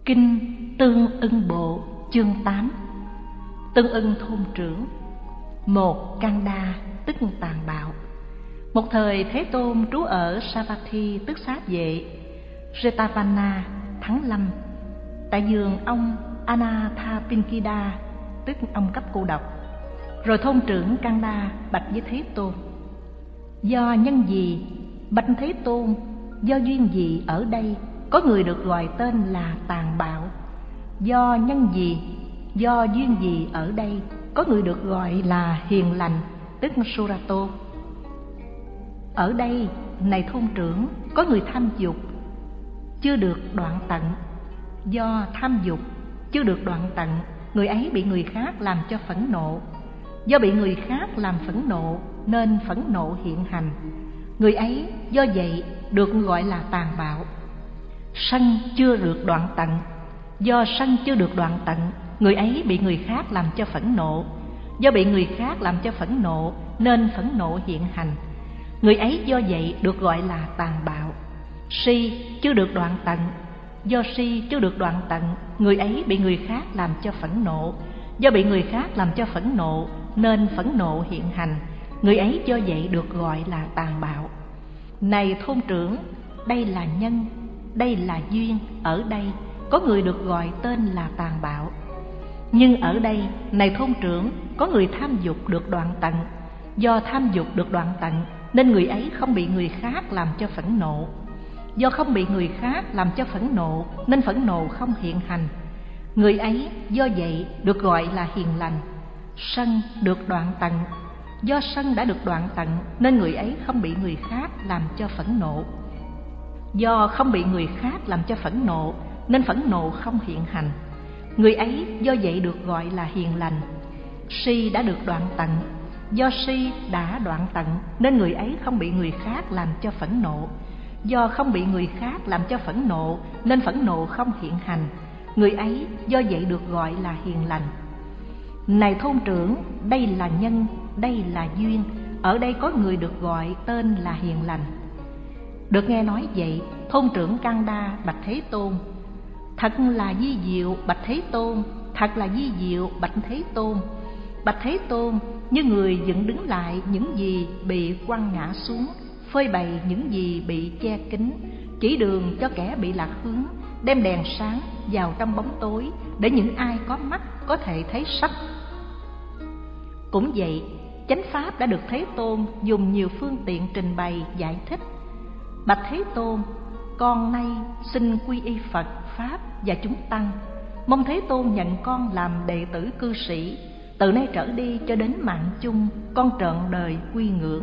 Kinh Tương Ưng Bộ chương 8. Tương Ưng thôn trưởng. 1. Kanda tức tàn bạo. Một thời Thế Tôn trú ở Savatthi tức Xá Vệ, Jetavana, tháng 5, tại vườn ông Anathapindika tức ông cấp cô độc. Rồi thôn trưởng Kanda bạch với Thế Tôn: Do nhân gì, bạch Thế Tôn, do duyên gì ở đây có người được gọi tên là tàn bạo? Do nhân gì, do duyên gì ở đây có người được gọi là hiền lành tức Surato? Ở đây, này thôn trưởng, có người tham dục chưa được đoạn tận. Do tham dục chưa được đoạn tận, người ấy bị người khác làm cho phẫn nộ. Do bị người khác làm phẫn nộ nên phẫn nộ hiện hành. Người ấy do vậy được gọi là tàn bạo. Sân chưa được đoạn tận. Do sân chưa được đoạn tận, người ấy bị người khác làm cho phẫn nộ. Do bị người khác làm cho phẫn nộ nên phẫn nộ hiện hành. Người ấy do vậy được gọi là tàn bạo. Si chưa được đoạn tận. Do si chưa được đoạn tận, người ấy bị người khác làm cho phẫn nộ. Do bị người khác làm cho phẫn nộ nên phẫn nộ hiện hành. Người ấy do vậy được gọi là tàn bạo. Này thôn trưởng, đây là nhân, đây là duyên. Ở đây có người được gọi tên là tàn bạo. Nhưng ở đây, này thôn trưởng, có người tham dục được đoạn tận. Do tham dục được đoạn tận nên người ấy không bị người khác làm cho phẫn nộ. Do không bị người khác làm cho phẫn nộ nên phẫn nộ không hiện hành. Người ấy do vậy được gọi là hiền lành. Sân được đoạn tận. Do sân đã được đoạn tận nên người ấy không bị người khác làm cho phẫn nộ. Do không bị người khác làm cho phẫn nộ nên phẫn nộ không hiện hành. Người ấy do vậy được gọi là hiền lành. Si đã được đoạn tận. Do si đã đoạn tận nên người ấy không bị người khác làm cho phẫn nộ. Do không bị người khác làm cho phẫn nộ nên phẫn nộ không hiện hành. Người ấy do vậy được gọi là hiền lành. Này thôn trưởng, đây là nhân, đây là duyên. Ở đây có người được gọi tên là hiền lành. Được nghe nói vậy, thôn trưởng Kanda bạch Thế Tôn: Thật là vi diệu, bạch Thế Tôn. Thật là vi diệu, bạch Thế Tôn. Bạch Thế Tôn, như người dựng đứng lại những gì bị quăng ngã xuống, phơi bày những gì bị che kín, chỉ đường cho kẻ bị lạc hướng, đem đèn sáng vào trong bóng tối để những ai có mắt có thể thấy sắc. Cũng vậy, chánh pháp đã được Thế Tôn dùng nhiều phương tiện trình bày giải thích. Bạch Thế Tôn, con nay xin quy y Phật, Pháp và chúng tăng. Mong Thế Tôn nhận con làm đệ tử cư sĩ. Từ nay trở đi cho đến mạng chung, con trọn đời quy ngưỡng.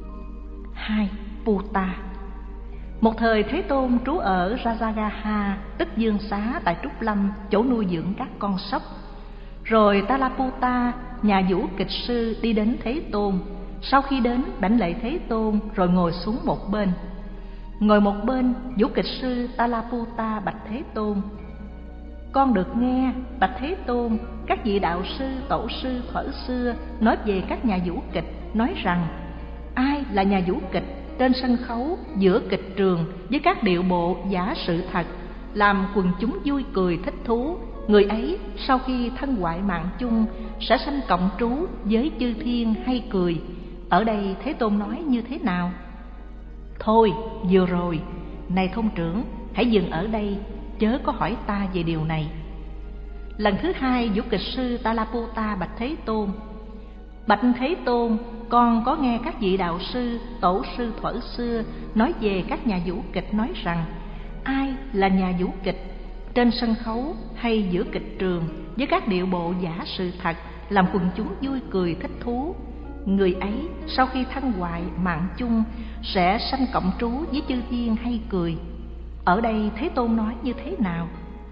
2. Puta. Một thời Thế Tôn trú ở Rajagaha tức Dương Xá tại Trúc Lâm, chỗ nuôi dưỡng các con sóc. Rồi Talaputa, nhà vũ kịch sư, đi đến Thế Tôn. Sau khi đến, đảnh lễ Thế Tôn rồi ngồi xuống một bên. Ngồi một bên, vũ kịch sư Talaputa bạch Thế Tôn: Con được nghe, bạch Thế Tôn, các vị đạo sư, tổ sư thuở xưa nói về các nhà vũ kịch, nói rằng ai là nhà vũ kịch trên sân khấu giữa kịch trường với các điệu bộ giả sự thật, làm quần chúng vui cười thích thú, người ấy sau khi thân hoại mạng chung sẽ sanh cộng trú với chư thiên hay cười. Ở đây Thế Tôn nói như thế nào? Thôi, vừa rồi, này thôn trưởng, hãy dừng ở đây, chớ có hỏi ta về điều này. Lần thứ hai, vũ kịch sư Talaputa bạch Thế Tôn: Bạch Thế Tôn, con có nghe các vị đạo sư, tổ sư thuở xưa nói về các nhà vũ kịch, nói rằng ai là nhà vũ kịch trên sân khấu hay giữa kịch trường với các điệu bộ giả sự thật, làm quần chúng vui cười thích thú, người ấy sau khi thân hoại mạng chung sẽ sanh cộng trú với chư thiên hay cười. Ở đây Thế Tôn nói như thế nào?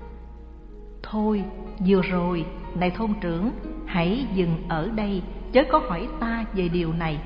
Thôi, vừa rồi, này thôn trưởng, hãy dừng ở đây, chớ có hỏi ta về điều này.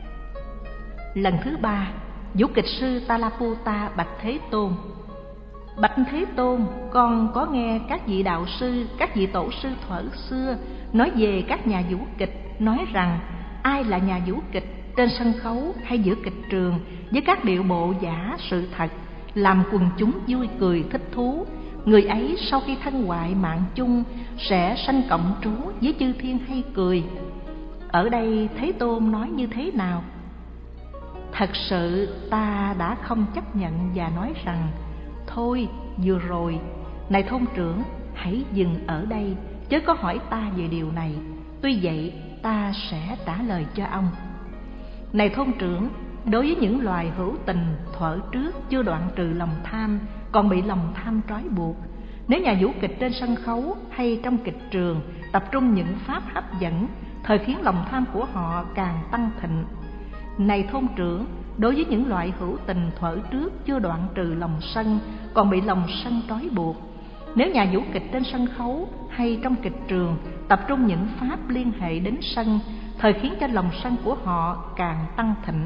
Lần thứ ba, vũ kịch sư Talaputa bạch Thế Tôn: Bạch Thế Tôn, con có nghe các vị đạo sư, các vị tổ sư thuở xưa nói về các nhà vũ kịch, nói rằng ai là nhà vũ kịch trên sân khấu hay giữa kịch trường với các điệu bộ giả sự thật, làm quần chúng vui cười thích thú, người ấy sau khi thân hoại mạng chung sẽ sanh cộng trú với chư thiên hay cười. Ở đây Thế Tôn nói như thế nào? Thật sự ta đã không chấp nhận và nói rằng: thôi, vừa rồi, này thôn trưởng, hãy dừng ở đây, chớ có hỏi ta về điều này. Tuy vậy, ta sẽ trả lời cho ông. Này thôn trưởng, đối với những loài hữu tình thuở trước chưa đoạn trừ lòng tham, còn bị lòng tham trói buộc, nếu nhà vũ kịch trên sân khấu hay trong kịch trường tập trung những pháp hấp dẫn, thời khiến lòng tham của họ càng tăng thịnh. Này thôn trưởng, đối với những loại hữu tình thuở trước chưa đoạn trừ lòng sân, còn bị lòng sân trói buộc, nếu nhà vũ kịch trên sân khấu hay trong kịch trường tập trung những pháp liên hệ đến sân, thời khiến cho lòng sân của họ càng tăng thịnh.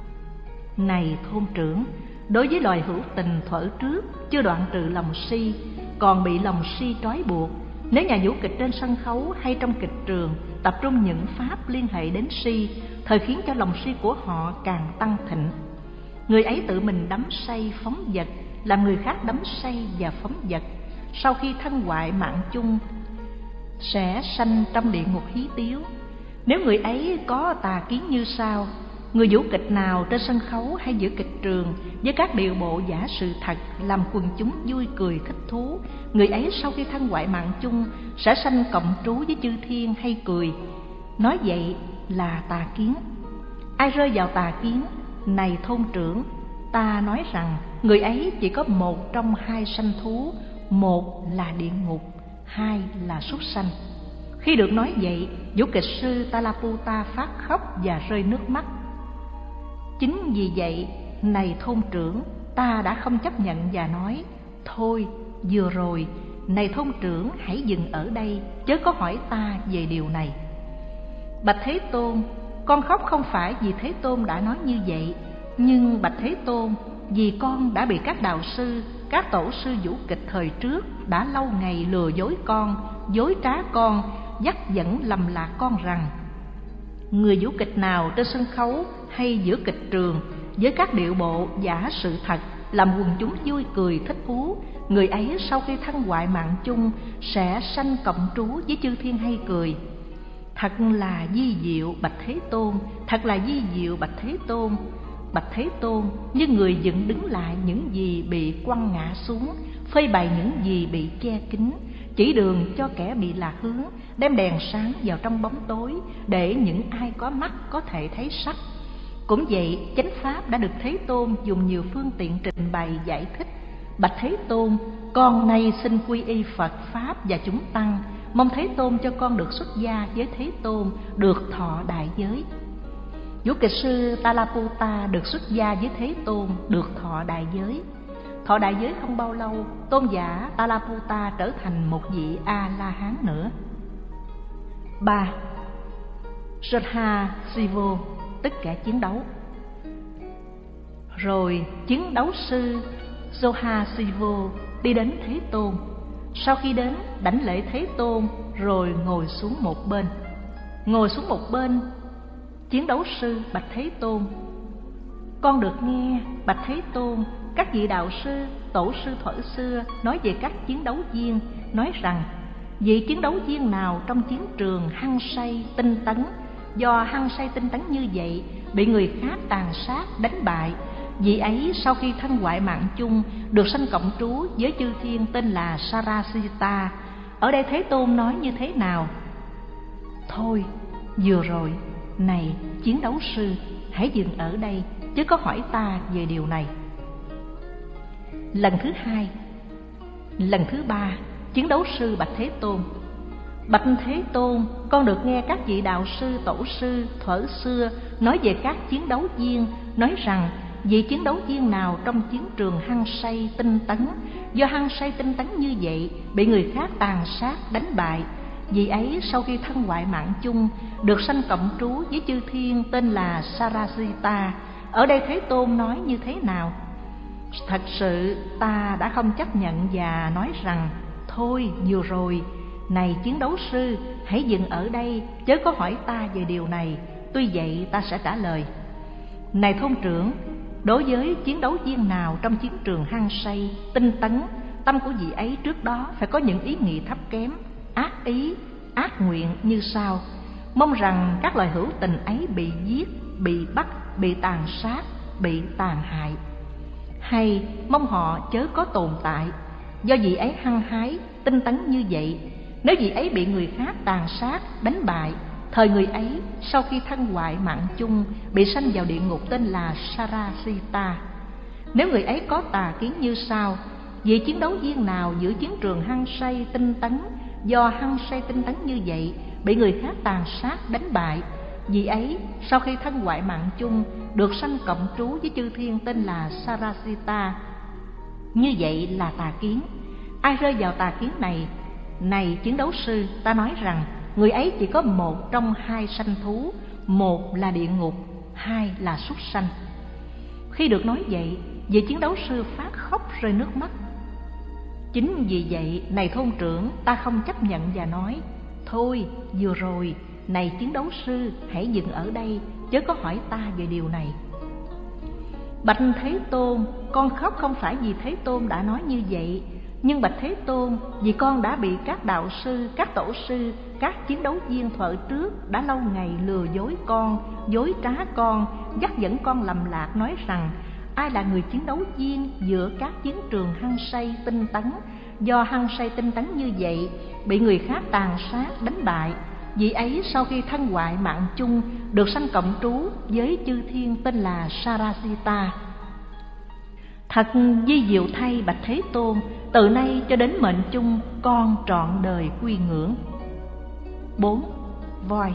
Này thôn trưởng, đối với loài hữu tình thuở trước chưa đoạn trừ lòng si, còn bị lòng si trói buộc, nếu nhà vũ kịch trên sân khấu hay trong kịch trường tập trung những pháp liên hệ đến si, thời khiến cho lòng si của họ càng tăng thịnh. Người ấy tự mình đắm say phóng dật, làm người khác đắm say và phóng dật, sau khi thân hoại mạng chung sẽ sanh trong địa ngục hí tiếu. Nếu người ấy có tà kiến như sau: người vũ kịch nào trên sân khấu hay giữa kịch trường với các điệu bộ giả sự thật làm quần chúng vui cười thích thú, người ấy sau khi thân hoại mạng chung sẽ sanh cộng trú với chư thiên hay cười. Nói vậy là tà kiến. Ai rơi vào tà kiến? Này thôn trưởng, ta nói rằng người ấy chỉ có một trong hai sanh thú, một là địa ngục, hai là súc sanh. Khi được nói vậy, vũ kịch sư Talaputta phát khóc và rơi nước mắt. Chính vì vậy, này thôn trưởng, ta đã không chấp nhận và nói: thôi, vừa rồi, này thôn trưởng, hãy dừng ở đây, chớ có hỏi ta về điều này. Bạch Thế Tôn, con khóc không phải vì Thế Tôn đã nói như vậy, nhưng bạch Thế Tôn, vì con đã bị các đạo sư, các tổ sư vũ kịch thời trước đã lâu ngày lừa dối con, dối trá con, dắt dẫn lầm lạc con rằng người vũ kịch nào trên sân khấu hay giữa kịch trường với các điệu bộ giả sự thật làm quần chúng vui cười thích thú, người ấy sau khi thân hoại mạng chung sẽ sanh cộng trú với chư thiên hay cười. Thật là vi diệu bạch Thế Tôn, thật là vi diệu bạch Thế Tôn. Bạch Thế Tôn, như người dựng đứng lại những gì bị quăng ngã xuống, phơi bày những gì bị che kín, chỉ đường cho kẻ bị lạc hướng, đem đèn sáng vào trong bóng tối, để những ai có mắt có thể thấy sắc. Cũng vậy, chánh pháp đã được Thế Tôn dùng nhiều phương tiện trình bày giải thích. Bạch Thế Tôn, con nay xin quy y Phật Pháp và chúng tăng, mong Thế Tôn cho con được xuất gia với Thế Tôn, được thọ đại giới. Vũ kịch sư Talaputta được xuất gia với Thế Tôn, được thọ đại giới. Thọ đại giới không bao lâu, tôn giả Talaputta trở thành một vị A-la-hán nữa. 3. Jodha Sivo, tức kẻ chiến đấu. Rồi chiến đấu sư Jodha Sivo đi đến Thế Tôn. Sau khi đến, đảnh lễ Thế Tôn rồi ngồi xuống một bên. Ngồi xuống một bên, chiến đấu sư bạch Thế Tôn: con được nghe bạch Thế Tôn, các vị đạo sư, tổ sư thuở xưa nói về các chiến đấu viên, nói rằng vị chiến đấu viên nào trong chiến trường hăng say tinh tấn, do hăng say tinh tấn như vậy bị người khác tàn sát đánh bại, vị ấy sau khi thân hoại mạng chung được sanh cộng trú với chư thiên tên là Sarasita. Ở đây Thế Tôn nói như thế nào? Thôi, vừa rồi, này chiến đấu sư, hãy dừng ở đây, chứ có hỏi ta về điều này. Lần thứ hai, lần thứ ba, chiến đấu sư bạch Thế Tôn: bạch Thế Tôn, con được nghe các vị đạo sư, tổ sư thuở xưa nói về các chiến đấu viên, nói rằng vị chiến đấu viên nào trong chiến trường hăng say tinh tấn, do hăng say tinh tấn như vậy bị người khác tàn sát đánh bại, vị ấy sau khi thân hoại mạng chung được sanh cộng trú với chư thiên tên là Sarasita. Ở đây Thế Tôn nói như thế nào? Thật sự ta đã không chấp nhận và nói rằng: thôi, vừa rồi, này chiến đấu sư, hãy dừng ở đây, chớ có hỏi ta về điều này. Tuy vậy ta sẽ trả lời. Này thôn trưởng, đối với chiến đấu viên nào trong chiến trường hăng say tinh tấn, tâm của vị ấy trước đó phải có những ý nghĩ thấp kém, ác ý, ác nguyện như sau: mong rằng các loài hữu tình ấy bị giết, bị bắt, bị tàn sát, bị tàn hại, hay mong họ chớ có tồn tại. Do vị ấy hăng hái, tinh tấn như vậy, nếu vị ấy bị người khác tàn sát, đánh bại, thời người ấy sau khi thân hoại mạng chung bị sanh vào địa ngục tên là Sarasita. Nếu người ấy có tà kiến như sau: vị chiến đấu viên nào giữa chiến trường hăng say tinh tấn, do hăng say tinh tấn như vậy bị người khác tàn sát đánh bại, vị ấy sau khi thân hoại mạng chung được sanh cộng trú với chư thiên tên là Sarasita. Như vậy là tà kiến. Ai rơi vào tà kiến này, này chiến đấu sư, ta nói rằng người ấy chỉ có một trong hai sanh thú, một là địa ngục, hai là súc sanh. Khi được nói vậy, vị chiến đấu sư phát khóc rơi nước mắt. Chính vì vậy, này thôn trưởng, ta không chấp nhận và nói: thôi, vừa rồi, này chiến đấu sư, hãy dừng ở đây, chớ có hỏi ta về điều này. Bạch Thế Tôn, con khóc không phải vì Thế Tôn đã nói như vậy, nhưng bạch Thế Tôn, vì con đã bị các đạo sư, các tổ sư, các chiến đấu viên thuở trước đã lâu ngày lừa dối con, dối trá con, dắt dẫn con lầm lạc, nói rằng ai là người chiến đấu viên giữa các chiến trường hăng say tinh tấn, do hăng say tinh tấn như vậy bị người khác tàn sát đánh bại, vị ấy sau khi thân hoại mạng chung được sanh cộng trú với chư thiên tên là Sarasita. Thật vi diệu thay bạch Thế Tôn, từ nay cho đến mệnh chung con trọn đời quy ngưỡng. 4. Voi.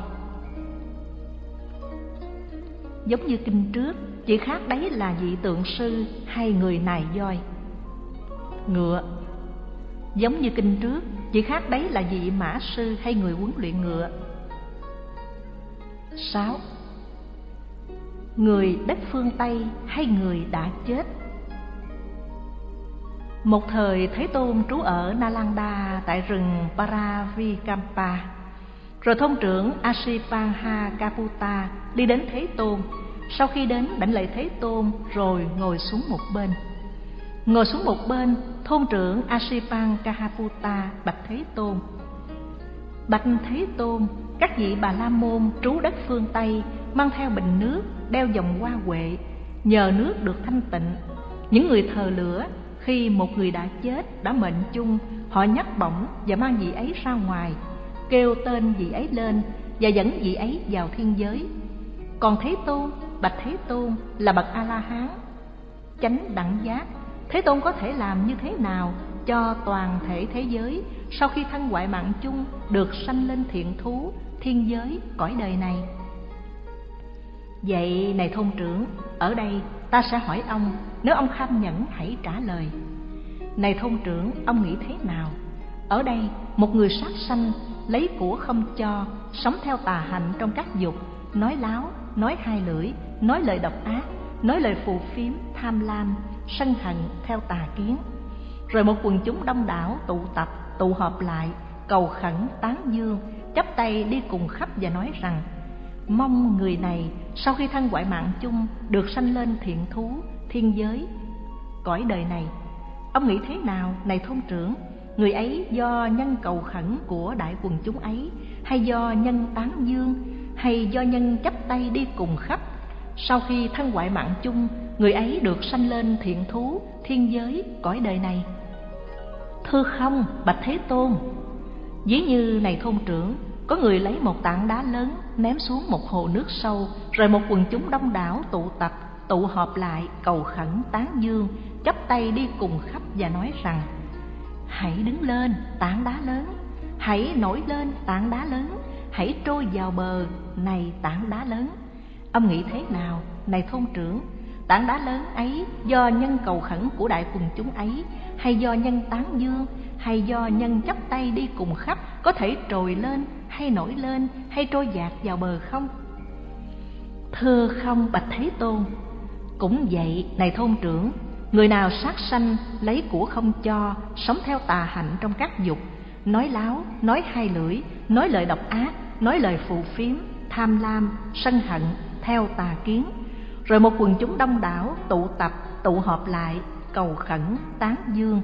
Giống như kinh trước, chỉ khác đấy là vị tượng sư hay người nài voi. Ngựa. Giống như kinh trước, chỉ khác đấy là vị mã sư hay người huấn luyện ngựa. 6. Người đất phương Tây hay người đã chết. Một thời Thế Tôn trú ở Nalanda tại rừng Paravikampa. Rồi thôn trưởng Asipangha-kaputa đi đến Thế Tôn. Sau khi đến đảnh lễ Thế Tôn rồi ngồi xuống một bên. Ngồi xuống một bên, thôn trưởng Asipangha-kaputa bạch Thế Tôn: bạch Thế Tôn, các vị Bà La Môn trú đất phương Tây mang theo bình nước, đeo vòng hoa huệ, nhờ nước được thanh tịnh. Những người thờ lửa, khi một người đã chết, đã mệnh chung, họ nhấc bổng và mang vị ấy ra ngoài, kêu tên vị ấy lên và dẫn vị ấy vào thiên giới. Còn Thế Tôn, bạch Thế Tôn, là bậc A-la-hán chánh đẳng giác, Thế Tôn có thể làm như thế nào cho toàn thể thế giới sau khi thân hoại mạng chung được sanh lên thiện thú, thiên giới, cõi đời này? Vậy này thôn trưởng, ở đây ta sẽ hỏi ông, nếu ông kham nhẫn hãy trả lời. Này thôn trưởng, ông nghĩ thế nào? Ở đây một người sát sanh, lấy của không cho, sống theo tà hạnh trong các dục, nói láo, nói hai lưỡi, nói lời độc ác, nói lời phù phiếm, tham lam, sân hận theo tà kiến. Rồi một quần chúng đông đảo tụ tập, tụ họp lại, cầu khẩn, tán dương, chắp tay đi cùng khắp và nói rằng: mong người này sau khi thân hoại mạng chung được sanh lên thiện thú, thiên giới, cõi đời này. Ông nghĩ thế nào, này thôn trưởng? Người ấy do nhân cầu khẩn của đại quần chúng ấy, hay do nhân tán dương, hay do nhân chắp tay đi cùng khắp, sau khi thân hoại mạng chung, người ấy được sanh lên thiện thú, thiên giới, cõi đời này? Thưa không, bạch Thế Tôn. Ví như này thôn trưởng, có người lấy một tảng đá lớn ném xuống một hồ nước sâu, rồi một quần chúng đông đảo tụ tập, tụ họp lại, cầu khẩn, tán dương, chắp tay đi cùng khắp và nói rằng: hãy đứng lên, tảng đá lớn, hãy nổi lên, tảng đá lớn, hãy trôi vào bờ, này tảng đá lớn. Ông nghĩ thế nào, này thôn trưởng? Tảng đá lớn ấy do nhân cầu khẩn của đại quần chúng ấy, hay do nhân tán dương, hay do nhân chắp tay đi cùng khắp, có thể trồi lên, hay nổi lên, hay trôi dạt vào bờ không? Thưa không, bạch Thế Tôn. Cũng vậy, này thôn trưởng, người nào sát sanh, lấy của không cho, sống theo tà hạnh trong các dục, nói láo, nói hai lưỡi, nói lời độc ác, nói lời phù phiếm, tham lam, sân hận theo tà kiến. Rồi một quần chúng đông đảo tụ tập, tụ họp lại, cầu khẩn, tán dương,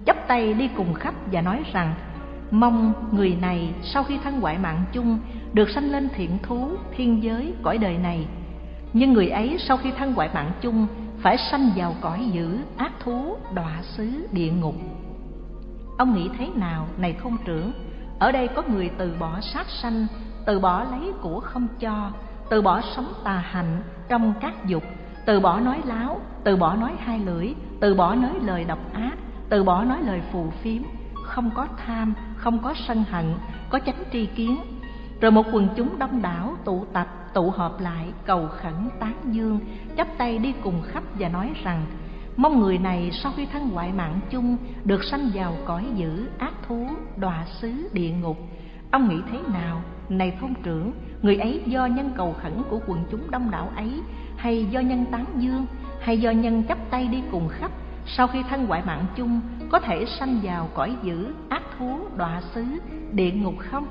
chắp tay đi cùng khắp và nói rằng: mong người này sau khi thân hoại mạng chung được sanh lên thiện thú, thiên giới, cõi đời này. Nhưng người ấy sau khi thân hoại mạng chung phải sanh vào cõi dữ, ác thú, đọa xứ, địa ngục. Ông nghĩ thế nào, này thôn trưởng? Ở đây có người từ bỏ sát sanh, từ bỏ lấy của không cho, từ bỏ sống tà hạnh trong các dục, từ bỏ nói láo, từ bỏ nói hai lưỡi, từ bỏ nói lời độc ác, từ bỏ nói lời phù phiếm, không có tham, không có sân hận, có chánh tri kiến. Rồi một quần chúng đông đảo tụ tập, tụ họp lại, cầu khẩn, tán dương, chắp tay đi cùng khắp và nói rằng: mong người này sau khi thân hoại mạng chung được sanh vào cõi dữ, ác thú, đọa xứ, địa ngục. Ông nghĩ thế nào, này thôn trưởng? Người ấy do nhân cầu khẩn của quần chúng đông đảo ấy, hay do nhân tán dương, hay do nhân chắp tay đi cùng khắp, sau khi thân hoại mạng chung có thể sanh vào cõi dữ, ác thú, đọa xứ, địa ngục không?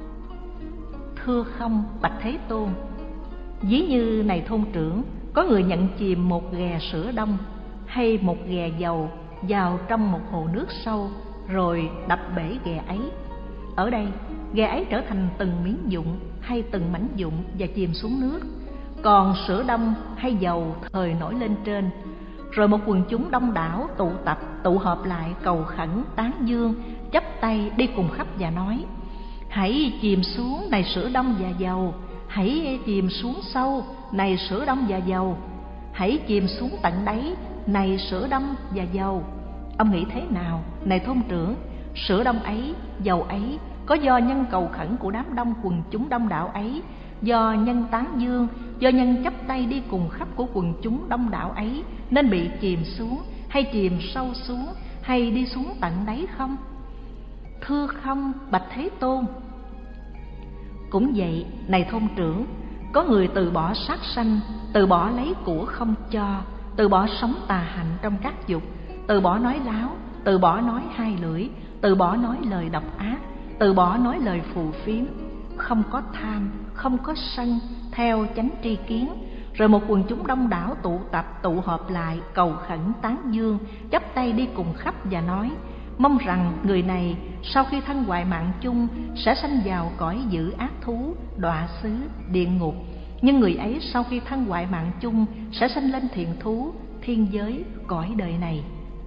Thưa không, bạch Thế Tôn. Ví như, này thôn trưởng, có người nhận chìm một ghè sữa đông hay một ghè dầu vào trong một hồ nước sâu, rồi đập bể ghè ấy. Ở đây, ghè ấy trở thành từng miếng vụn hay từng mảnh vụn và chìm xuống nước, còn sữa đông hay dầu thời nổi lên trên. Rồi một quần chúng đông đảo tụ tập, tụ họp lại, cầu khẩn, tán dương, chắp tay đi cùng khắp và nói: hãy chìm xuống, này sữa đông và dầu, hãy chìm xuống sâu, này sữa đông và dầu, hãy chìm xuống tận đáy, này sữa đông và dầu. Ông nghĩ thế nào, này thôn trưởng? Sữa đông ấy, dầu ấy có do nhân cầu khẩn của đám đông quần chúng đông đảo ấy, do nhân tán dương, do nhân chắp tay đi cùng khắp của quần chúng đông đảo ấy nên bị chìm xuống, hay chìm sâu xuống, hay đi xuống tận đáy không? Thưa không, bạch Thế Tôn. Cũng vậy, này thôn trưởng, có người từ bỏ sát sanh, từ bỏ lấy của không cho, từ bỏ sống tà hạnh trong các dục, từ bỏ nói láo, từ bỏ nói hai lưỡi, từ bỏ nói lời độc ác, từ bỏ nói lời phù phiếm, không có tham, không có sân, theo chánh tri kiến. Rồi một quần chúng đông đảo tụ tập, tụ họp lại, cầu khẩn, tán dương, chắp tay đi cùng khắp và nói: mong rằng người này sau khi thân hoại mạng chung sẽ sanh vào cõi dữ, ác thú, đọa xứ, địa ngục. Nhưng người ấy sau khi thân hoại mạng chung sẽ sanh lên thiện thú, thiên giới, cõi đời này.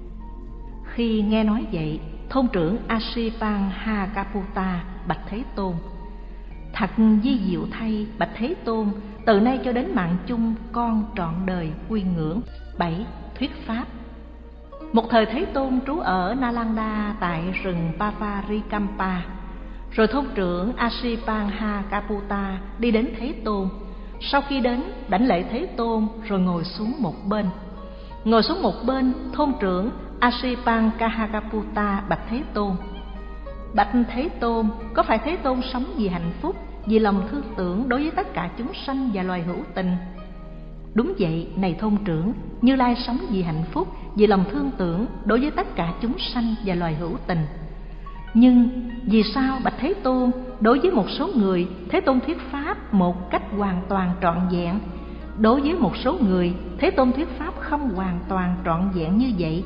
Khi nghe nói vậy, thôn trưởng Asipanghacaputa bạch Thế Tôn: thật vi diệu thay, bạch Thế Tôn, từ nay cho đến mạng chung con trọn đời quy ngưỡng. 7. Thuyết pháp. Một thời Thế Tôn trú ở Nalanda tại rừng Pavarikampa. Rồi thôn trưởng Asipanghacaputa đi đến Thế Tôn. Sau khi đến, đảnh lễ Thế Tôn rồi ngồi xuống một bên. Ngồi xuống một bên, thôn trưởng Asipanghacaputa bạch Thế Tôn: bạch Thế Tôn, có phải Thế Tôn sống vì hạnh phúc, vì lòng thương tưởng đối với tất cả chúng sanh và loài hữu tình? Đúng vậy, này thôn trưởng, Như Lai sống vì hạnh phúc, vì lòng thương tưởng đối với tất cả chúng sanh và loài hữu tình. Nhưng vì sao, bạch Thế Tôn, đối với một số người Thế Tôn thuyết pháp một cách hoàn toàn trọn vẹn, đối với một số người Thế Tôn thuyết pháp không hoàn toàn trọn vẹn như vậy?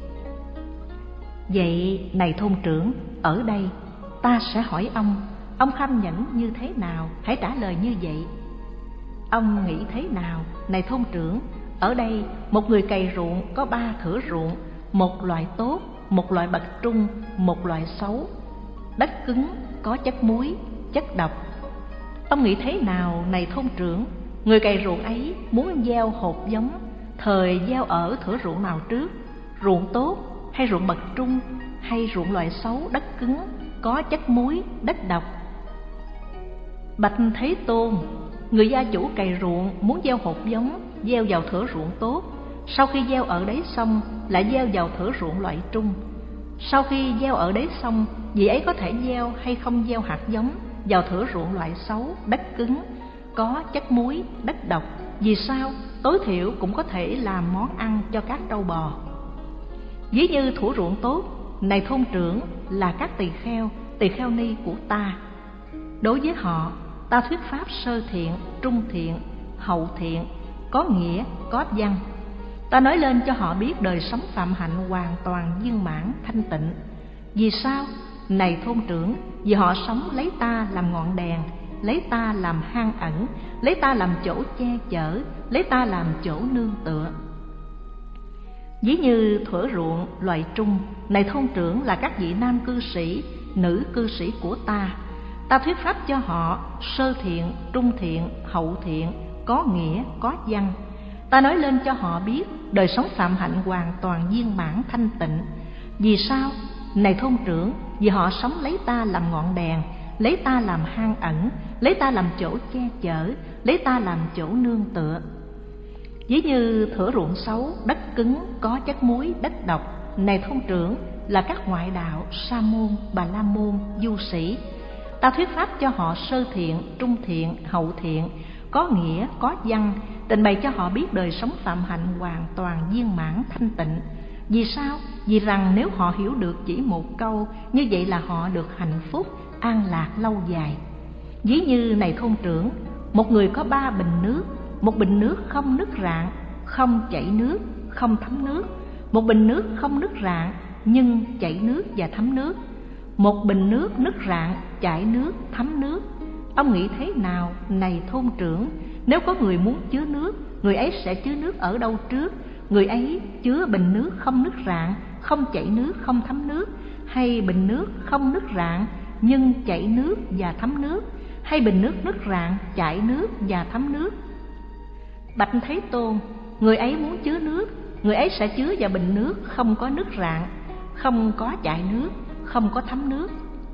Vậy, này thôn trưởng, ở đây ta sẽ hỏi ông kham nhẫn như thế nào? Hãy trả lời như vậy. Ông nghĩ thế nào, này thôn trưởng? Ở đây một người cày ruộng có 3 thửa ruộng, một loại tốt, một loại bậc trung, một loại xấu. Đất cứng có chất muối, chất độc. Ông nghĩ thế nào, này thôn trưởng? Người cày ruộng ấy muốn gieo hột giống, thời gieo ở thửa ruộng nào trước? Ruộng tốt hay ruộng bậc trung, hay ruộng loại xấu, đất cứng có chất muối, đất độc? Bạch Thế Tôn, người gia chủ cày ruộng muốn gieo hột giống, gieo vào thửa ruộng tốt. Sau khi gieo ở đấy xong, lại gieo vào thửa ruộng loại trung. Sau khi gieo ở đấy xong, vị ấy có thể gieo hay không gieo hạt giống vào thửa ruộng loại xấu, đất cứng có chất muối, đất độc. Vì sao? Tối thiểu cũng có thể làm món ăn cho các trâu bò. Ví như thửa ruộng tốt, này thôn trưởng, là các tỳ kheo ni của ta. Đối với họ, ta thuyết pháp sơ thiện, trung thiện, hậu thiện, có nghĩa, có văn. Ta nói lên cho họ biết đời sống phạm hạnh hoàn toàn viên mãn thanh tịnh. Vì sao? Này thôn trưởng, vì họ sống lấy ta làm ngọn đèn, lấy ta làm hang ẩn, lấy ta làm chỗ che chở, lấy ta làm chỗ nương tựa. Ví như thuở ruộng loài trung, này thôn trưởng là các vị nam cư sĩ, nữ cư sĩ của ta. Ta thuyết pháp cho họ sơ thiện, trung thiện, hậu thiện, có nghĩa, có văn. Ta nói lên cho họ biết đời sống phạm hạnh hoàn toàn viên mãn thanh tịnh. Vì sao? Này thôn trưởng, vì họ sống lấy ta làm ngọn đèn, lấy ta làm hang ẩn, lấy ta làm chỗ che chở, lấy ta làm chỗ nương tựa. Ví như thửa ruộng xấu, đất cứng, có chất muối, đất độc, này thôn trưởng là các ngoại đạo, sa môn, bà la môn, du sĩ. Ta thuyết pháp cho họ sơ thiện, trung thiện, hậu thiện, có nghĩa, có văn, trình bày cho họ biết đời sống phạm hạnh hoàn toàn viên mãn thanh tịnh. Vì sao? Vì rằng nếu họ hiểu được chỉ một câu, như vậy là họ được hạnh phúc, an lạc lâu dài. Ví như này thôn trưởng, một người có 3 bình nước, một bình nước không nứt rạn, không chảy nước, không thấm nước, một bình nước không nứt rạn nhưng chảy nước và thấm nước, một bình nước nứt rạn, chảy nước, thấm nước. Ông nghĩ thế nào, này thôn trưởng? Nếu có người muốn chứa nước, người ấy sẽ chứa nước ở đâu trước? Người ấy chứa bình nước không nứt rạn, không chảy nước, không thấm nước, hay bình nước không nứt rạn nhưng chảy nước và thấm nước, hay bình nước nứt rạn, chảy nước và thấm nước? Bạch Thế Tôn, người ấy muốn chứa nước, người ấy sẽ chứa vào bình nước không có nứt rạn, không có chảy nước, không có thấm nước.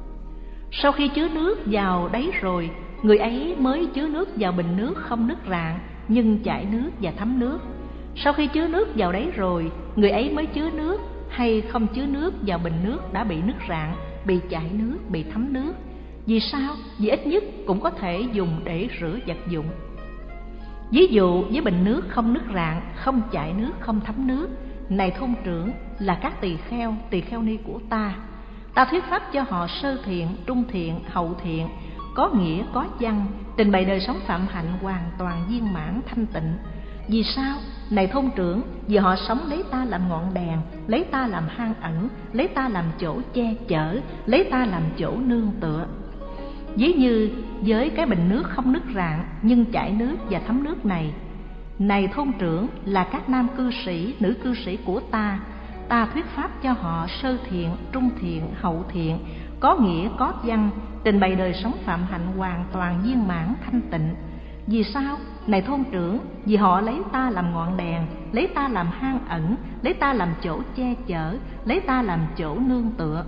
Sau khi chứa nước vào đấy rồi, người ấy mới chứa nước vào bình nước không nứt rạn nhưng chảy nước và thấm nước. Sau khi chứa nước vào đấy rồi, người ấy mới chứa nước hay không chứa nước vào bình nước đã bị nứt rạn, bị chảy nước, bị thấm nước. Vì sao? Vì ít nhất cũng có thể dùng để rửa vật dụng. Ví dụ với bình nước không nứt rạn, không chảy nước, không thấm nước, này thôn trưởng là các tỳ kheo ni của ta. Ta thuyết pháp cho họ sơ thiện, trung thiện, hậu thiện, có nghĩa, có văn, trình bày đời sống phạm hạnh hoàn toàn viên mãn thanh tịnh. Vì sao? Này thôn trưởng, vì họ sống lấy ta làm ngọn đèn, lấy ta làm hang ẩn, lấy ta làm chỗ che chở, lấy ta làm chỗ nương tựa. Ví như với cái bình nước không nứt rạn nhưng chảy nước và thấm nước này, này thôn trưởng là các nam cư sĩ, nữ cư sĩ của ta. Ta thuyết pháp cho họ sơ thiện, trung thiện, hậu thiện, có nghĩa, có văn, trình bày đời sống phạm hạnh hoàn toàn viên mãn thanh tịnh. Vì sao? Này thôn trưởng, vì họ lấy ta làm ngọn đèn, lấy ta làm hang ẩn, lấy ta làm chỗ che chở, lấy ta làm chỗ nương tựa.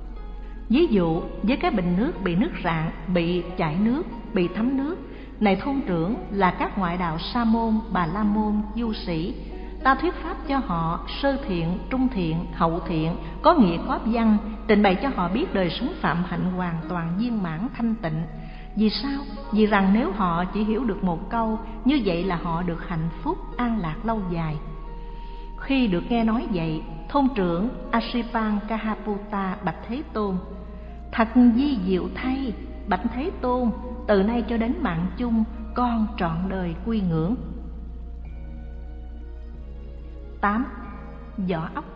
Ví dụ với cái bình nước bị nứt rạn, bị chảy nước, bị thấm nước, này thôn trưởng là các ngoại đạo sa môn, bà la môn, du sĩ. Ta thuyết pháp cho họ sơ thiện, trung thiện, hậu thiện, có nghĩa, có văn, trình bày cho họ biết đời sống phạm hạnh hoàn toàn viên mãn thanh tịnh. Vì sao? Vì rằng nếu họ chỉ hiểu được một câu, như vậy là họ được hạnh phúc, an lạc lâu dài. Khi được nghe nói vậy, thôn trưởng Asipangkahaputta bạch Thế Tôn: thật vi diệu thay, bạch Thế Tôn, từ nay cho đến mạng chung, con trọn đời quy ngưỡng. 8. Vỏ ốc.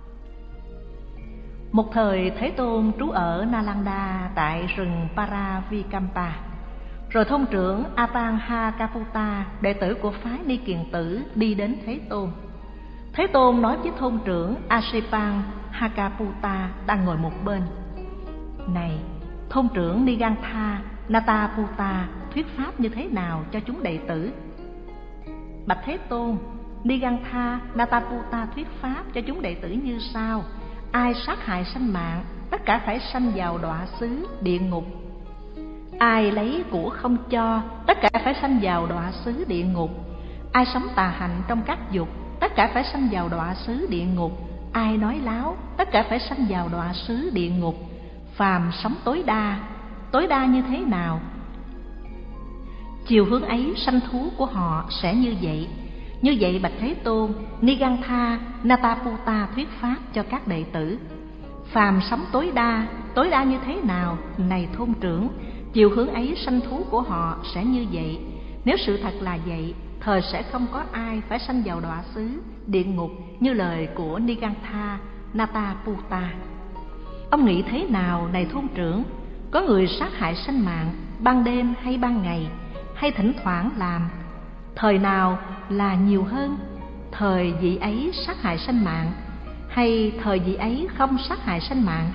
Một thời Thế Tôn trú ở Nalanda tại rừng Paravikampa. Rồi thôn trưởng Apangakaputta, đệ tử của phái Ni Kiền Tử, đi đến Thế Tôn. Thế Tôn nói với thôn trưởng Asipangakaputta đang ngồi một bên: này thôn trưởng Nigantha Nataputta, thuyết pháp như thế nào cho chúng đệ tử? Bạch Thế Tôn, Nigantha Nataputta thuyết pháp cho chúng đệ tử như sau: ai sát hại sanh mạng, tất cả phải sanh vào đọa xứ địa ngục. Ai lấy của không cho, tất cả phải sanh vào đọa xứ địa ngục. Ai sống tà hạnh trong các dục, tất cả phải sanh vào đọa xứ địa ngục. Ai nói láo, tất cả phải sanh vào đọa xứ địa ngục. Phàm sống tối đa như thế nào, chiều hướng ấy sanh thú của họ sẽ như vậy. Như vậy bạch Thế Tôn, Nigantha Nataputta thuyết pháp cho các đệ tử: phàm sống tối đa như thế nào, này thôn trưởng, chiều hướng ấy sanh thú của họ sẽ như vậy. Nếu sự thật là vậy, thời sẽ không có ai phải sanh vào đọa xứ, địa ngục như lời của Nigantha Nataputta. Ông nghĩ thế nào này thôn trưởng? Có người sát hại sanh mạng ban đêm hay ban ngày, hay thỉnh thoảng làm, thời nào là nhiều hơn? Thời vị ấy sát hại sanh mạng, hay thời vị ấy không sát hại sanh mạng?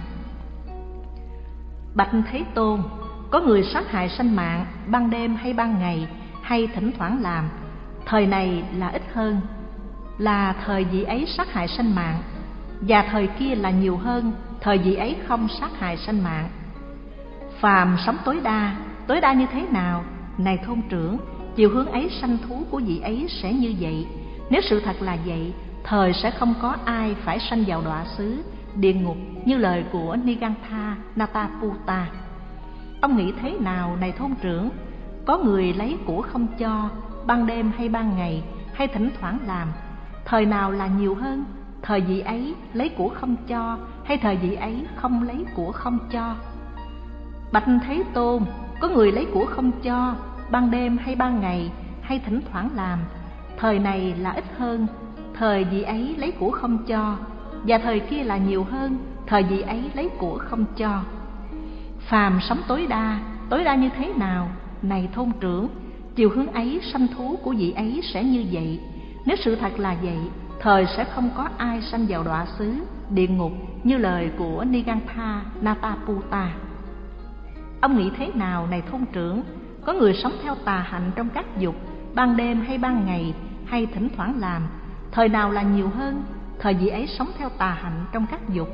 Bạch Thế Tôn, có người sát hại sanh mạng ban đêm hay ban ngày, hay thỉnh thoảng làm, thời này là ít hơn, là thời vị ấy sát hại sanh mạng, và thời kia là nhiều hơn, thời vị ấy không sát hại sanh mạng. Phàm sống tối đa như thế nào? Này thôn trưởng, chiều hướng ấy sanh thú của vị ấy sẽ như vậy. Nếu sự thật là vậy, thời sẽ không có ai phải sanh vào đọa xứ, địa ngục như lời của Nigantha Nataputta. Ông nghĩ thế nào này thôn trưởng? Có người lấy của không cho, ban đêm hay ban ngày, hay thỉnh thoảng làm, thời nào là nhiều hơn? Thời vị ấy lấy của không cho, hay thời vị ấy không lấy của không cho? Bạch Thế Tôn, có người lấy của không cho, ban đêm hay ban ngày, hay thỉnh thoảng làm, thời này là ít hơn, thời vị ấy lấy của không cho, và thời kia là nhiều hơn, thời vị ấy lấy của không cho. Phàm sống tối đa như thế nào? Này thôn trưởng, chiều hướng ấy sanh thú của vị ấy sẽ như vậy. Nếu sự thật là vậy, thời sẽ không có ai sanh vào đọa xứ, địa ngục như lời của Nigantha Nataputta. Ông nghĩ thế nào này thôn trưởng? Có người sống theo tà hạnh trong các dục, ban đêm hay ban ngày, hay thỉnh thoảng làm, thời nào là nhiều hơn? Thời vị ấy sống theo tà hạnh trong các dục,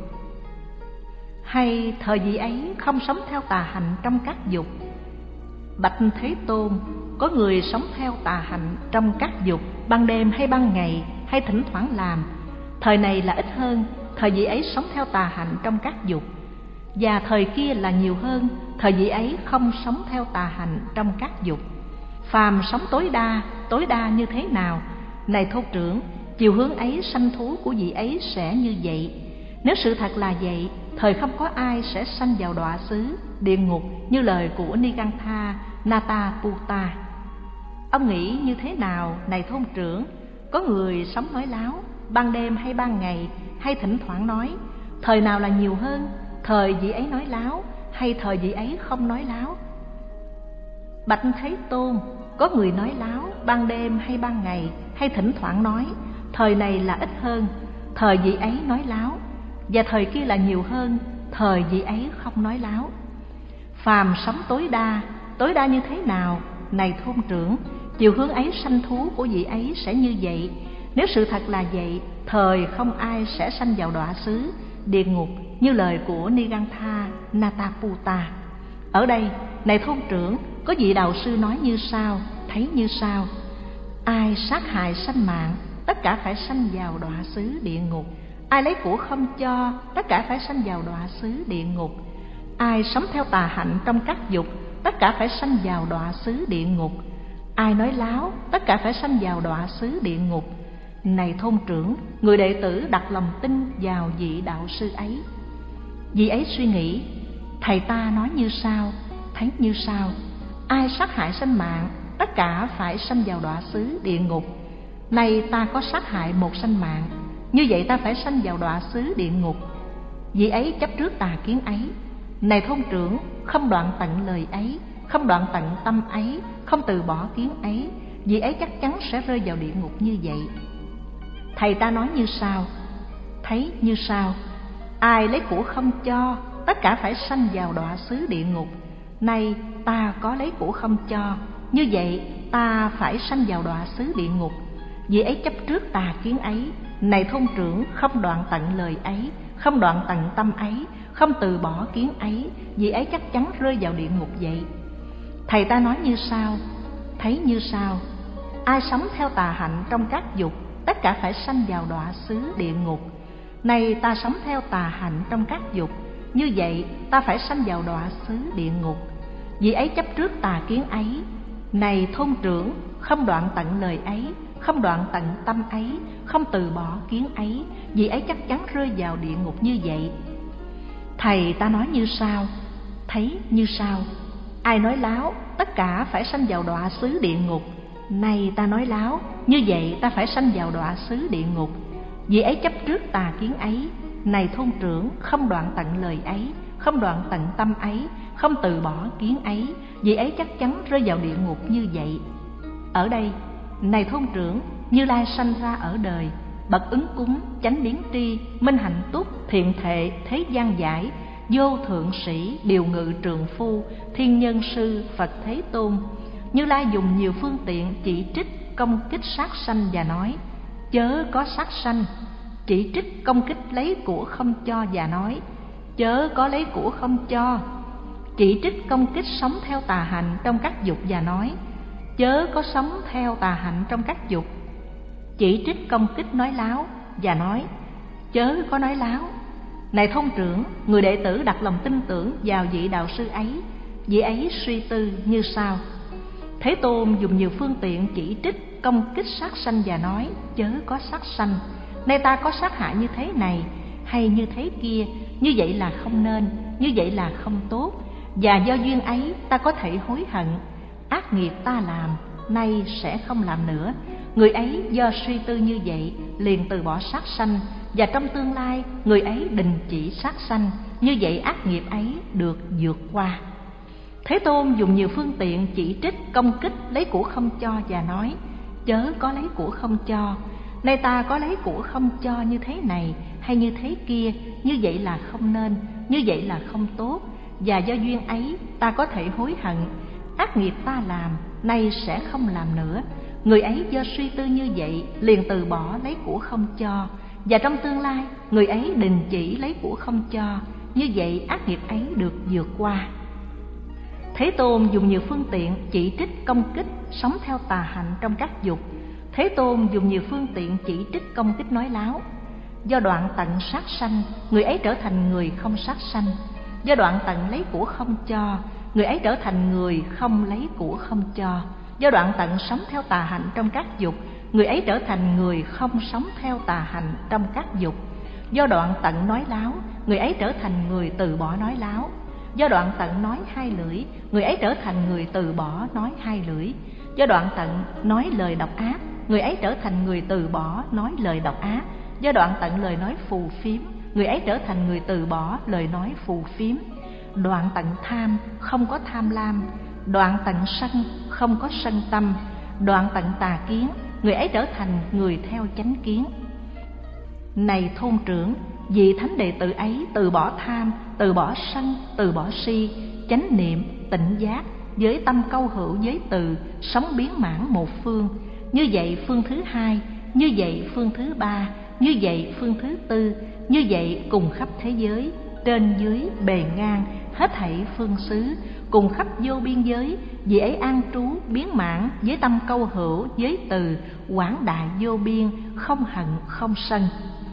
hay thời vị ấy không sống theo tà hạnh trong các dục? Bạch Thế Tôn, có người sống theo tà hạnh trong các dục, ban đêm hay ban ngày, hay thỉnh thoảng làm, thời này là ít hơn, thời vị ấy sống theo tà hạnh trong các dục, và thời kia là nhiều hơn, thời vị ấy không sống theo tà hạnh trong các dục. Phàm sống tối đa như thế nào? Này thôn trưởng, chiều hướng ấy sanh thú của vị ấy sẽ như vậy. Nếu sự thật là vậy, thời không có ai sẽ sanh vào đọa xứ, địa ngục như lời của Nigantha Nataputta. Ông nghĩ như thế nào này thôn trưởng? Có người sống nói láo, ban đêm hay ban ngày, hay thỉnh thoảng nói, thời nào là nhiều hơn? Thời vị ấy nói láo, hay thời vị ấy không nói láo? Bạch Thế Tôn, có người nói láo, ban đêm hay ban ngày, hay thỉnh thoảng nói, thời này là ít hơn, thời vị ấy nói láo, và thời kia là nhiều hơn, thời vị ấy không nói láo. Phàm sống tối đa như thế nào? Này thôn trưởng, chiều hướng ấy sanh thú của vị ấy sẽ như vậy. Nếu sự thật là vậy, thời không ai sẽ sanh vào đọa xứ, địa ngục như lời của Nigantha Nataputta. Ở đây, này thôn trưởng, có vị đạo sư nói như sau, thấy như sau: ai sát hại sanh mạng, tất cả phải sanh vào đọa xứ địa ngục. Ai lấy của không cho, tất cả phải sanh vào đọa xứ địa ngục. Ai sống theo tà hạnh trong các dục, tất cả phải sanh vào đọa xứ địa ngục. Ai nói láo, tất cả phải sanh vào đọa xứ địa ngục. Này thôn trưởng, người đệ tử đặt lòng tin vào vị đạo sư ấy. Vị ấy suy nghĩ, thầy ta nói như sau, thấy như sau: ai sát hại sanh mạng, tất cả phải sanh vào đọa xứ địa ngục. Nay ta có sát hại một sanh mạng, như vậy ta phải sanh vào đọa xứ địa ngục. Vị ấy chấp trước tà kiến ấy. Này thôn trưởng, không đoạn tận lời ấy, không đoạn tận tâm ấy, không từ bỏ kiến ấy, vị ấy chắc chắn sẽ rơi vào địa ngục như vậy. Thầy ta nói như sau, thấy như sau: ai lấy của không cho, tất cả phải sanh vào đọa xứ địa ngục. Nay ta có lấy của không cho, như vậy ta phải sanh vào đọa xứ địa ngục. Vị ấy chấp trước tà kiến ấy. Này thôn trưởng, không đoạn tận lời ấy, không đoạn tận tâm ấy, không từ bỏ kiến ấy, vị ấy chắc chắn rơi vào địa ngục vậy. Thầy ta nói như sau, thấy như sau: ai sống theo tà hạnh trong các dục, tất cả phải sanh vào đọa xứ địa ngục. Này ta sống theo tà hạnh trong các dục, như vậy ta phải sanh vào đọa xứ địa ngục. Vị ấy chấp trước tà kiến ấy. Này thôn trưởng, không đoạn tận lời ấy, không đoạn tận tâm ấy, không từ bỏ kiến ấy, vị ấy chắc chắn rơi vào địa ngục như vậy. Thầy ta nói như sau, thấy như sau: ai nói láo, tất cả phải sanh vào đọa xứ địa ngục. Này ta nói láo, như vậy ta phải sanh vào đọa xứ địa ngục. Vì ấy chấp trước tà kiến ấy. Này thôn trưởng, không đoạn tận lời ấy, không đoạn tận tâm ấy, không từ bỏ kiến ấy, vì ấy chắc chắn rơi vào địa ngục như vậy. Ở đây, này thôn trưởng, Như Lai sanh ra ở đời, bậc ứng cúng, chánh biến tri, minh hạnh túc, thiện thệ, thế gian giải, vô thượng sĩ, điều ngự trượng phu, thiên nhân sư, Phật Thế Tôn. Như Lai dùng nhiều phương tiện chỉ trích, công kích sát sanh và nói: chớ có sát sanh. Chỉ trích công kích lấy của không cho và nói: chớ có lấy của không cho. Chỉ trích công kích sống theo tà hạnh trong các dục và nói: chớ có sống theo tà hạnh trong các dục. Chỉ trích công kích nói láo và nói: chớ có nói láo. Này thôn trưởng, người đệ tử đặt lòng tin tưởng vào vị đạo sư ấy. Vị ấy suy tư như sau: Thế Tôn dùng nhiều phương tiện chỉ trích công kích sát sanh và nói: chớ có sát sanh. Nay ta có sát hại như thế này hay như thế kia, như vậy là không nên, như vậy là không tốt, và do duyên ấy ta có thể hối hận. Ác nghiệp ta làm, nay sẽ không làm nữa. Người ấy do suy tư như vậy liền từ bỏ sát sanh, và trong tương lai người ấy đình chỉ sát sanh, như vậy ác nghiệp ấy được vượt qua. Thế Tôn dùng nhiều phương tiện chỉ trích công kích lấy của không cho và nói: chớ có lấy của không cho. Nay ta có lấy của không cho như thế này hay như thế kia, như vậy là không nên, như vậy là không tốt, và do duyên ấy ta có thể hối hận. Ác nghiệp ta làm, nay sẽ không làm nữa. Người ấy do suy tư như vậy liền từ bỏ lấy của không cho, và trong tương lai người ấy đình chỉ lấy của không cho, như vậy ác nghiệp ấy được vượt qua. Thế Tôn dùng nhiều phương tiện chỉ trích công kích sống theo tà hạnh trong các dục. Thế Tôn dùng nhiều phương tiện chỉ trích công kích nói láo. Do đoạn tận sát sanh, người ấy trở thành người không sát sanh. Do đoạn tận lấy của không cho, người ấy trở thành người không lấy của không cho. Do đoạn tận sống theo tà hạnh trong các dục, người ấy trở thành người không sống theo tà hạnh trong các dục. Do đoạn tận nói láo, người ấy trở thành người từ bỏ nói láo. Do đoạn tận nói hai lưỡi, người ấy trở thành người từ bỏ nói hai lưỡi. Do đoạn tận nói lời độc ác, người ấy trở thành người từ bỏ nói lời độc ác. Do đoạn tận lời nói phù phiếm, người ấy trở thành người từ bỏ lời nói phù phiếm. Đoạn tận tham, không có tham lam. Đoạn tận sân, không có sân tâm. Đoạn tận tà kiến, người ấy trở thành người theo chánh kiến. Này thôn trưởng, vị thánh đệ tử ấy từ bỏ tham, từ bỏ sân, từ bỏ si, chánh niệm, tỉnh giác, với tâm câu hữu với từ, sống biến mãn một phương. Như vậy phương thứ hai, như vậy phương thứ ba, như vậy phương thứ tư, như vậy cùng khắp thế giới, trên dưới bề ngang, hết thảy phương xứ, cùng khắp vô biên giới. Vì ấy an trú biến mãn với tâm câu hữu với từ, quảng đại vô biên, không hận không sân.